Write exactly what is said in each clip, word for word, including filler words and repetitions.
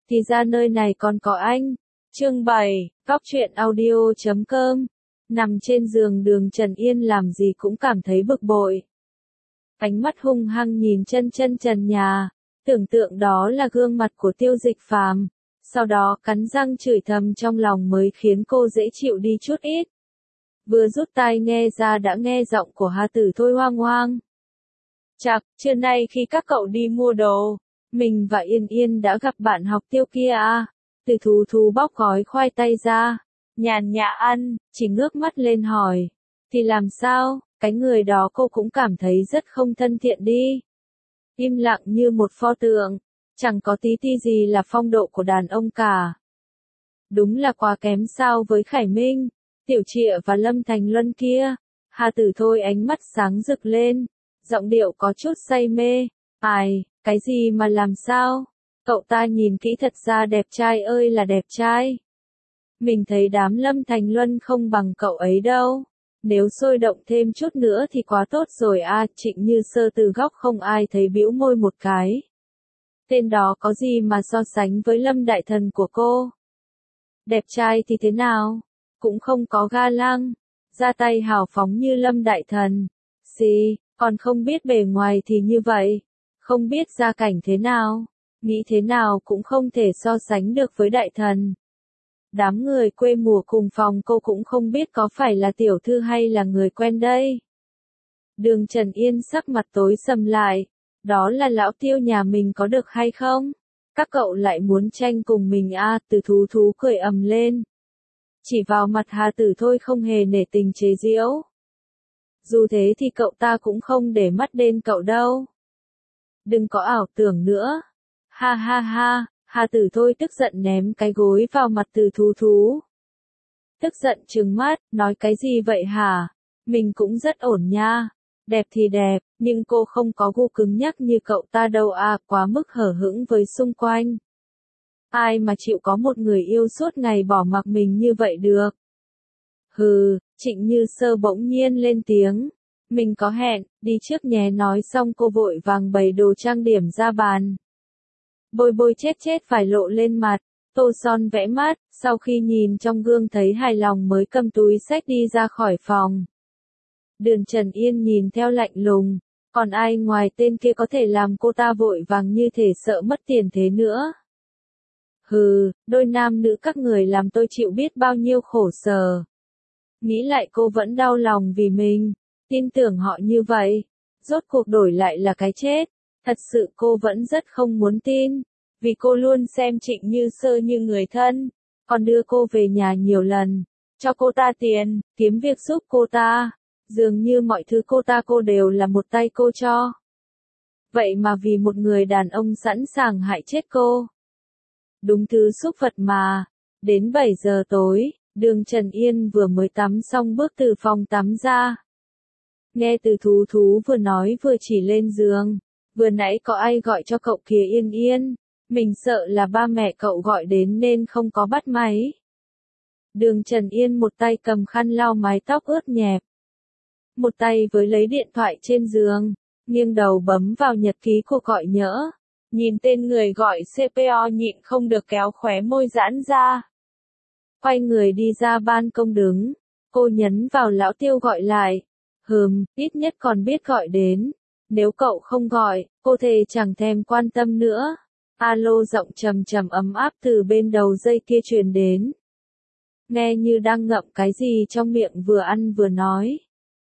thì ra nơi này còn có anh. Chương bảy, Góc truyện audio chấm com. Nằm trên giường Đường Trần Yên làm gì cũng cảm thấy bực bội. Ánh mắt hung hăng nhìn chân chân trần nhà, tưởng tượng đó là gương mặt của Tiêu Dịch Phàm, sau đó cắn răng chửi thầm trong lòng mới khiến cô dễ chịu đi chút ít. Vừa rút tai nghe ra đã nghe giọng của Hà Tử Thôi hoang hoang. Chạc, trưa nay khi các cậu đi mua đồ, mình và Yên Yên đã gặp bạn học Tiêu kia à? Từ Thú Thú bóc gói khoai tây ra, nhàn nhã ăn, chỉ ngước mắt lên hỏi. Thì làm sao, cái người đó cô cũng cảm thấy rất không thân thiện đi. Im lặng như một pho tượng, chẳng có tí ti gì là phong độ của đàn ông cả. Đúng là quá kém sao với Khải Minh, Tiểu Trịa và Lâm Thành Luân kia. Hà Tử Thôi ánh mắt sáng rực lên, giọng điệu có chút say mê. Ai, cái gì mà làm sao? Cậu ta nhìn kỹ thật ra đẹp trai ơi là đẹp trai. Mình thấy đám Lâm Thành Luân không bằng cậu ấy đâu. Nếu sôi động thêm chút nữa thì quá tốt rồi à. Trịnh Như Sơ từ góc không ai thấy bĩu môi một cái. Tên đó có gì mà so sánh với Lâm Đại Thần của cô? Đẹp trai thì thế nào? Cũng không có ga lăng, ra tay hào phóng như Lâm Đại Thần. Gì, còn không biết bề ngoài thì như vậy. Không biết gia cảnh thế nào, nghĩ thế nào cũng không thể so sánh được với Đại Thần. Đám người quê mùa cùng phòng cô cũng không biết có phải là tiểu thư hay là người quen đây. Đường Trần Yên sắc mặt tối sầm lại. Đó là lão Tiêu nhà mình có được hay không? Các cậu lại muốn tranh cùng mình à? Từ Thú Thú cười ầm lên. Chỉ vào mặt Hà Tử Thôi không hề nể tình chế giễu. Dù thế thì cậu ta cũng không để mắt đến cậu đâu. Đừng có ảo tưởng nữa. Ha ha ha, Hà Tử Thôi tức giận ném cái gối vào mặt Từ Thú Thú. Tức giận trừng mắt, nói cái gì vậy hả? Mình cũng rất ổn nha. Đẹp thì đẹp, nhưng cô không có gu cứng nhắc như cậu ta đâu à, quá mức hở hững với xung quanh. Ai mà chịu có một người yêu suốt ngày bỏ mặc mình như vậy được? Hừ, Trịnh Như Sơ bỗng nhiên lên tiếng. Mình có hẹn, đi trước nhé. Nói xong cô vội vàng bày đồ trang điểm ra bàn. Bôi bôi chết chết phải lộ lên mặt, tô son vẽ mắt, sau khi nhìn trong gương thấy hài lòng mới cầm túi xách đi ra khỏi phòng. Đường Trần Yên nhìn theo lạnh lùng, còn ai ngoài tên kia có thể làm cô ta vội vàng như thể sợ mất tiền thế nữa. Hừ, đôi nam nữ các người làm tôi chịu biết bao nhiêu khổ sở. Nghĩ lại cô vẫn đau lòng vì mình, tin tưởng họ như vậy, rốt cuộc đổi lại là cái chết. Thật sự cô vẫn rất không muốn tin, vì cô luôn xem Trịnh Như Sơ như người thân, còn đưa cô về nhà nhiều lần, cho cô ta tiền, kiếm việc giúp cô ta. Dường như mọi thứ cô ta cô đều là một tay cô cho. Vậy mà vì một người đàn ông sẵn sàng hại chết cô. Đúng thứ xúc vật mà. Đến bảy giờ tối, Đường Trần Yên vừa mới tắm xong bước từ phòng tắm ra. Nghe Từ Thú Thú vừa nói vừa chỉ lên giường. Vừa nãy có ai gọi cho cậu kìa Yên Yên. Mình sợ là ba mẹ cậu gọi đến nên không có bắt máy. Đường Trần Yên một tay cầm khăn lau mái tóc ướt nhẹp. Một tay với lấy điện thoại trên giường, nghiêng đầu bấm vào nhật ký cuộc gọi nhỡ. Nhìn tên người gọi xê pê o nhịn không được kéo khóe môi giãn ra. Quay người đi ra ban công đứng, cô nhấn vào lão Tiêu gọi lại. Hừm, ít nhất còn biết gọi đến. Nếu cậu không gọi, cô thề chẳng thèm quan tâm nữa. Alo giọng trầm trầm ấm áp từ bên đầu dây kia truyền đến. Nghe như đang ngậm cái gì trong miệng vừa ăn vừa nói.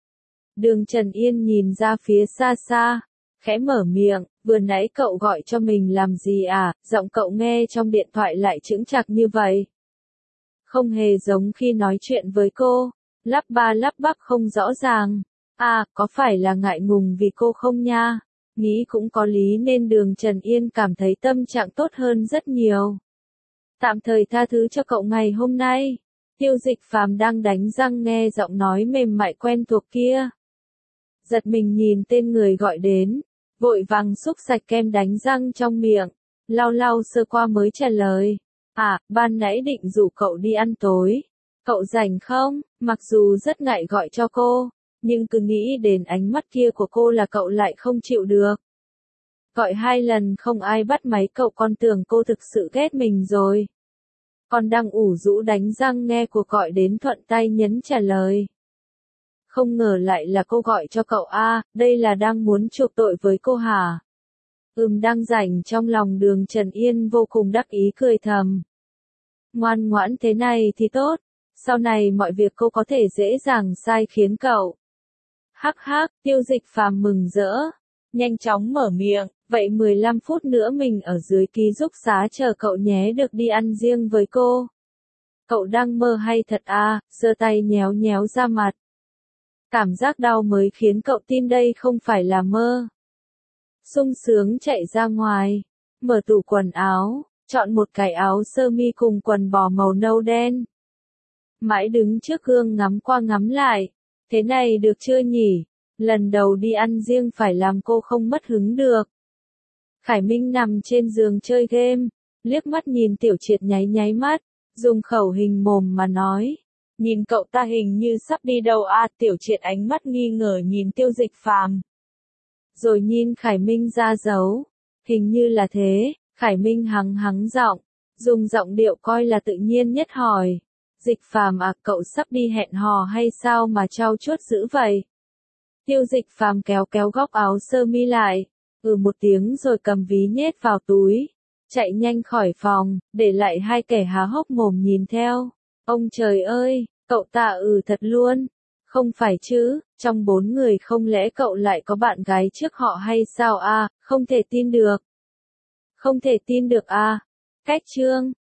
Đường Trần Yên nhìn ra phía xa xa, khẽ mở miệng, vừa nãy cậu gọi cho mình làm gì à, giọng cậu nghe trong điện thoại lại chững chạc như vậy. Không hề giống khi nói chuyện với cô, lắp ba lắp bắp không rõ ràng. À, có phải là ngại ngùng vì cô không nha? Nghĩ cũng có lý nên Đường Trần Yên cảm thấy tâm trạng tốt hơn rất nhiều. Tạm thời tha thứ cho cậu ngày hôm nay. Tiêu Dịch Phàm đang đánh răng nghe giọng nói mềm mại quen thuộc kia. Giật mình nhìn tên người gọi đến, vội vàng xúc sạch kem đánh răng trong miệng, lau lau sơ qua mới trả lời. À, ban nãy định rủ cậu đi ăn tối. Cậu rảnh không? Mặc dù rất ngại gọi cho cô, nhưng cứ nghĩ đến ánh mắt kia của cô là cậu lại không chịu được. Gọi hai lần không ai bắt máy cậu, con tưởng cô thực sự ghét mình rồi. Con đang ủ rũ đánh răng nghe cuộc gọi đến thuận tay nhấn trả lời. Không ngờ lại là cô gọi cho cậu a, đây là đang muốn chuộc tội với cô hả? Ừm, đang rảnh. Trong lòng Đường Trần Yên vô cùng đắc ý cười thầm. Ngoan ngoãn thế này thì tốt, sau này mọi việc cô có thể dễ dàng sai khiến cậu. Hắc hắc, Tiêu Dịch Phàm mừng rỡ, nhanh chóng mở miệng, vậy mười lăm phút nữa mình ở dưới ký túc xá chờ cậu nhé, được đi ăn riêng với cô. Cậu đang mơ hay thật à? Giơ tay nhéo nhéo ra mặt. Cảm giác đau mới khiến cậu tin đây không phải là mơ. Sung sướng chạy ra ngoài, mở tủ quần áo, chọn một cái áo sơ mi cùng quần bò màu nâu đen. Mãi đứng trước gương ngắm qua ngắm lại, thế này được chưa nhỉ? Lần đầu đi ăn riêng phải làm cô không mất hứng được. Khải Minh nằm trên giường chơi game, liếc mắt nhìn Tiểu Triệt nháy nháy mắt, dùng khẩu hình mồm mà nói. Nhìn cậu ta hình như sắp đi đâu à? Tiểu Triệt ánh mắt nghi ngờ nhìn Tiêu Dịch Phàm. Rồi nhìn Khải Minh ra dấu. Hình như là thế, Khải Minh hắng hắng giọng, dùng giọng điệu coi là tự nhiên nhất hỏi. Dịch Phàm à, cậu sắp đi hẹn hò hay sao mà trau chuốt dữ vậy? Tiêu Dịch Phàm kéo kéo góc áo sơ mi lại, ừ một tiếng rồi cầm ví nhét vào túi, chạy nhanh khỏi phòng, để lại hai kẻ há hốc mồm nhìn theo. Ông trời ơi, cậu ta ừ thật luôn. Không phải chứ, trong bốn người không lẽ cậu lại có bạn gái trước họ hay sao a? À, không thể tin được. Không thể tin được a. À. Cách chương